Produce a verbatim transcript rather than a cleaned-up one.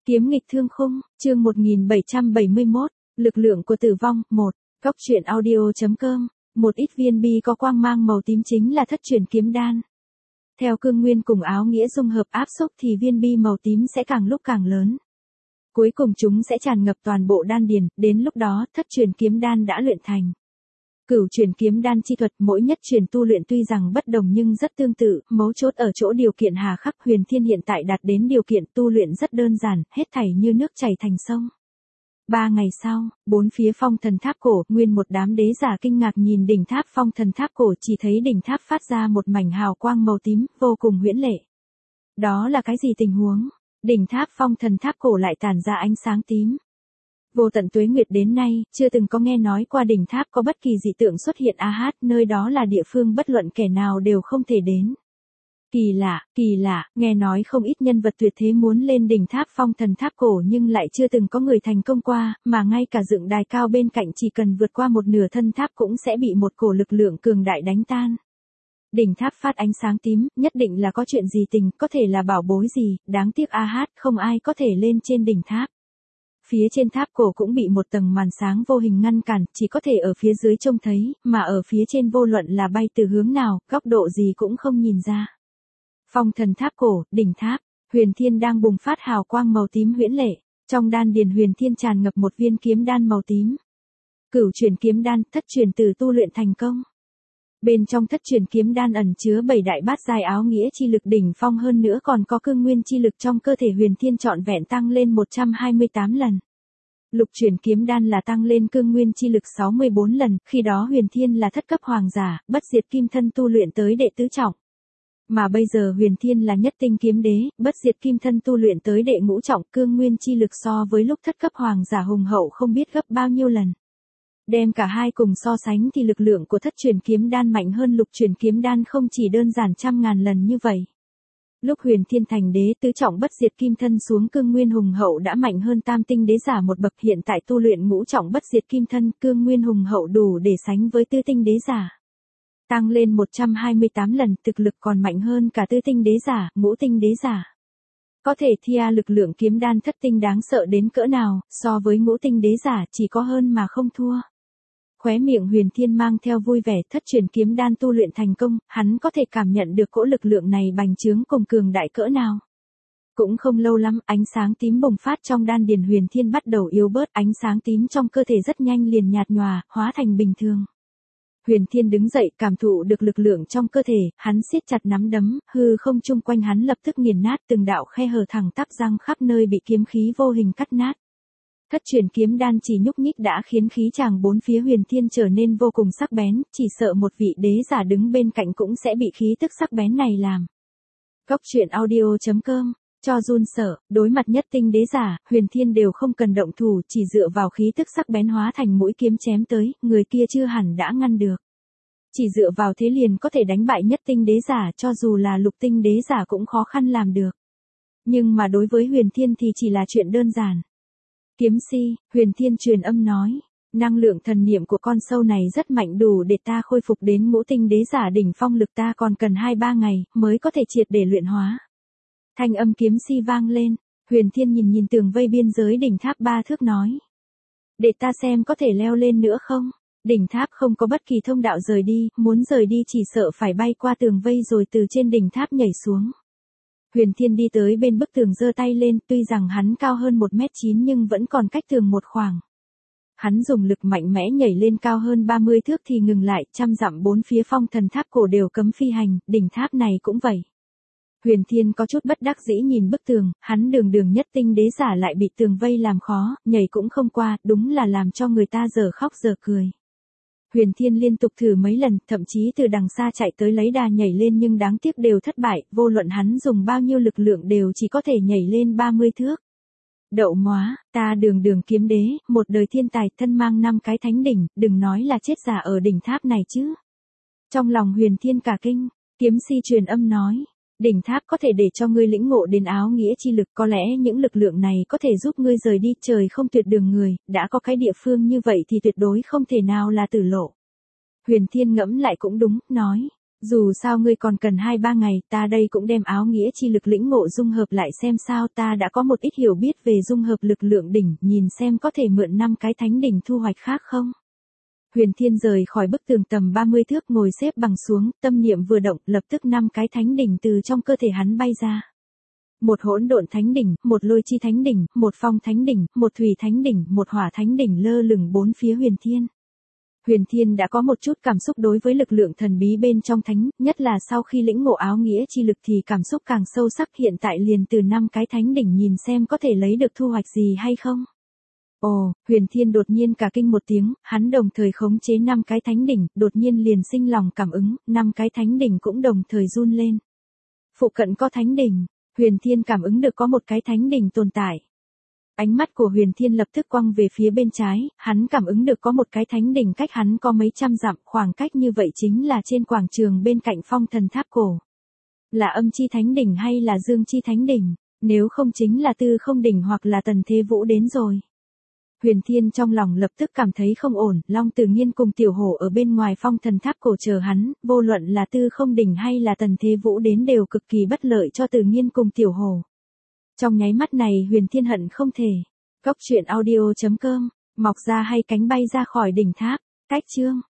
Kiếm nghịch thương khung, chương một nghìn bảy trăm bảy mươi mốt, lực lượng của tử vong, một. Góc truyện audio.com, một ít viên bi có quang mang màu tím chính là thất truyền kiếm đan. Theo cương nguyên cùng áo nghĩa dung hợp áp xúc thì viên bi màu tím sẽ càng lúc càng lớn. Cuối cùng chúng sẽ tràn ngập toàn bộ đan điền, đến lúc đó thất truyền kiếm đan đã luyện thành. Cửu truyền kiếm đan chi thuật mỗi nhất truyền tu luyện tuy rằng bất đồng nhưng rất tương tự, mấu chốt ở chỗ điều kiện hà khắc. Huyền Thiên hiện tại đạt đến điều kiện tu luyện rất đơn giản, hết thảy như nước chảy thành sông. Ba ngày sau, bốn phía phong thần tháp cổ, nguyên một đám đế giả kinh ngạc nhìn đỉnh tháp phong thần tháp cổ, chỉ thấy đỉnh tháp phát ra một mảnh hào quang màu tím, vô cùng huyễn lệ. Đó là cái gì tình huống? Đỉnh tháp phong thần tháp cổ lại tản ra ánh sáng tím. Vô tận tuế nguyệt đến nay, chưa từng có nghe nói qua đỉnh tháp có bất kỳ dị tượng xuất hiện a hát, nơi đó là địa phương bất luận kẻ nào đều không thể đến. Kỳ lạ, kỳ lạ, nghe nói không ít nhân vật tuyệt thế muốn lên đỉnh tháp phong thần tháp cổ nhưng lại chưa từng có người thành công qua, mà ngay cả dựng đài cao bên cạnh chỉ cần vượt qua một nửa thân tháp cũng sẽ bị một cổ lực lượng cường đại đánh tan. Đỉnh tháp phát ánh sáng tím, nhất định là có chuyện gì tình, có thể là bảo bối gì, đáng tiếc a hát, không ai có thể lên trên đỉnh tháp. Phía trên tháp cổ cũng bị một tầng màn sáng vô hình ngăn cản, chỉ có thể ở phía dưới trông thấy, mà ở phía trên vô luận là bay từ hướng nào, góc độ gì cũng không nhìn ra. Phong thần tháp cổ, đỉnh tháp, Huyền Thiên đang bùng phát hào quang màu tím huyễn lệ, trong đan điền Huyền Thiên tràn ngập một viên kiếm đan màu tím. Cửu truyền kiếm đan, thất truyền từ tu luyện thành công. Bên trong thất truyền kiếm đan ẩn chứa bảy đại bát giai áo nghĩa chi lực đỉnh phong, hơn nữa còn có cương nguyên chi lực trong cơ thể Huyền Thiên trọn vẹn tăng lên một trăm hai mươi tám lần. Lục truyền kiếm đan là tăng lên cương nguyên chi lực sáu mươi bốn lần, khi đó Huyền Thiên là thất cấp hoàng giả, bất diệt kim thân tu luyện tới đệ tứ trọng. Mà bây giờ Huyền Thiên là nhất tinh kiếm đế, bất diệt kim thân tu luyện tới đệ ngũ trọng, cương nguyên chi lực so với lúc thất cấp hoàng giả hùng hậu không biết gấp bao nhiêu lần. Đem cả hai cùng so sánh thì lực lượng của thất truyền kiếm đan mạnh hơn lục truyền kiếm đan không chỉ đơn giản trăm ngàn lần như vậy. Lúc Huyền Thiên thành đế tứ trọng bất diệt kim thân xuống cương nguyên hùng hậu đã mạnh hơn tam tinh đế giả một bậc, hiện tại tu luyện ngũ trọng bất diệt kim thân, cương nguyên hùng hậu đủ để sánh với tứ tinh đế giả. Tăng lên một trăm hai mươi tám lần, thực lực còn mạnh hơn cả tứ tinh đế giả, ngũ tinh đế giả. Có thể thia lực lượng kiếm đan thất tinh đáng sợ đến cỡ nào, so với ngũ tinh đế giả chỉ có hơn mà không thua. Khóe miệng Huyền Thiên mang theo vui vẻ, thất truyền kiếm đan tu luyện thành công, hắn có thể cảm nhận được cỗ lực lượng này bành trướng cùng cường đại cỡ nào. Cũng không lâu lắm, ánh sáng tím bùng phát trong đan điền Huyền Thiên bắt đầu yếu bớt, ánh sáng tím trong cơ thể rất nhanh liền nhạt nhòa, hóa thành bình thường. Huyền Thiên đứng dậy, cảm thụ được lực lượng trong cơ thể, hắn siết chặt nắm đấm, hư không chung quanh hắn lập tức nghiền nát, từng đạo khe hở thẳng tắp răng khắp nơi bị kiếm khí vô hình cắt nát. Thất truyền kiếm đan chỉ nhúc nhích đã khiến khí tràng bốn phía Huyền Thiên trở nên vô cùng sắc bén, chỉ sợ một vị đế giả đứng bên cạnh cũng sẽ bị khí tức sắc bén này làm. Góc truyện audio.com, cho run sợ, đối mặt nhất tinh đế giả, Huyền Thiên đều không cần động thủ, chỉ dựa vào khí tức sắc bén hóa thành mũi kiếm chém tới, người kia chưa hẳn đã ngăn được. Chỉ dựa vào thế liền có thể đánh bại nhất tinh đế giả, cho dù là lục tinh đế giả cũng khó khăn làm được. Nhưng mà đối với Huyền Thiên thì chỉ là chuyện đơn giản. Kiếm si, Huyền Thiên truyền âm nói, năng lượng thần niệm của con sâu này rất mạnh, đủ để ta khôi phục đến ngũ tinh đế giả đỉnh phong, lực ta còn cần hai ba ngày mới có thể triệt để luyện hóa. Thanh âm kiếm si vang lên, Huyền Thiên nhìn nhìn tường vây biên giới đỉnh tháp ba thước nói. Để ta xem có thể leo lên nữa không? Đỉnh tháp không có bất kỳ thông đạo rời đi, muốn rời đi chỉ sợ phải bay qua tường vây rồi từ trên đỉnh tháp nhảy xuống. Huyền Thiên đi tới bên bức tường giơ tay lên, tuy rằng hắn cao hơn một mét chín nhưng vẫn còn cách tường một khoảng. Hắn dùng lực mạnh mẽ nhảy lên cao hơn ba mươi thước thì ngừng lại, trăm dặm bốn phía phong thần tháp cổ đều cấm phi hành, đỉnh tháp này cũng vậy. Huyền Thiên có chút bất đắc dĩ nhìn bức tường, hắn đường đường nhất tinh đế giả lại bị tường vây làm khó, nhảy cũng không qua, đúng là làm cho người ta giờ khóc giờ cười. Huyền Thiên liên tục thử mấy lần, thậm chí từ đằng xa chạy tới lấy đà nhảy lên nhưng đáng tiếc đều thất bại, vô luận hắn dùng bao nhiêu lực lượng đều chỉ có thể nhảy lên ba mươi thước. Đậu móa, ta đường đường kiếm đế, một đời thiên tài, thân mang năm cái thánh đỉnh, đừng nói là chết giả ở đỉnh tháp này chứ. Trong lòng Huyền Thiên cả kinh, kiếm si truyền âm nói. Đỉnh tháp có thể để cho ngươi lĩnh ngộ đến áo nghĩa chi lực, có lẽ những lực lượng này có thể giúp ngươi rời đi, trời không tuyệt đường người, đã có cái địa phương như vậy thì tuyệt đối không thể nào là tử lộ. Huyền Thiên ngẫm lại cũng đúng, nói, Dù sao ngươi còn cần hai ba ngày, ta đây cũng đem áo nghĩa chi lực lĩnh ngộ dung hợp lại xem sao, ta đã có một ít hiểu biết về dung hợp lực lượng đỉnh, nhìn xem có thể mượn năm cái thánh đỉnh thu hoạch khác không. Huyền Thiên rời khỏi bức tường tầm ba mươi thước ngồi xếp bằng xuống, tâm niệm vừa động, lập tức năm cái thánh đỉnh từ trong cơ thể hắn bay ra. Một hỗn độn thánh đỉnh, một lôi chi thánh đỉnh, một phong thánh đỉnh, một thủy thánh đỉnh, một hỏa thánh đỉnh lơ lửng bốn phía Huyền Thiên. Huyền Thiên đã có một chút cảm xúc đối với lực lượng thần bí bên trong thánh, nhất là sau khi lĩnh ngộ áo nghĩa chi lực thì cảm xúc càng sâu sắc, hiện tại liền từ năm cái thánh đỉnh nhìn xem có thể lấy được thu hoạch gì hay không. Ồ, Huyền Thiên đột nhiên cả kinh một tiếng, hắn đồng thời khống chế năm cái thánh đỉnh, đột nhiên liền sinh lòng cảm ứng, năm cái thánh đỉnh cũng đồng thời run lên. Phụ cận có thánh đỉnh, Huyền Thiên cảm ứng được có một cái thánh đỉnh tồn tại. Ánh mắt của Huyền Thiên lập tức quăng về phía bên trái, hắn cảm ứng được có một cái thánh đỉnh cách hắn có mấy trăm dặm, khoảng cách như vậy chính là trên quảng trường bên cạnh phong thần tháp cổ. Là âm chi thánh đỉnh hay là dương chi thánh đỉnh, nếu không chính là tư không đỉnh hoặc là tần thế vũ đến rồi. Huyền Thiên trong lòng lập tức cảm thấy không ổn, Long Tử Nghiên cùng Tiểu Hổ ở bên ngoài phong thần tháp cổ chờ hắn, vô luận là tư không đỉnh hay là tần thế vũ đến đều cực kỳ bất lợi cho Tử Nghiên cùng Tiểu Hổ. Trong nháy mắt này Huyền Thiên hận không thể. Cốc truyện audio chấm com, mọc ra hay cánh bay ra khỏi đỉnh tháp, cách chương.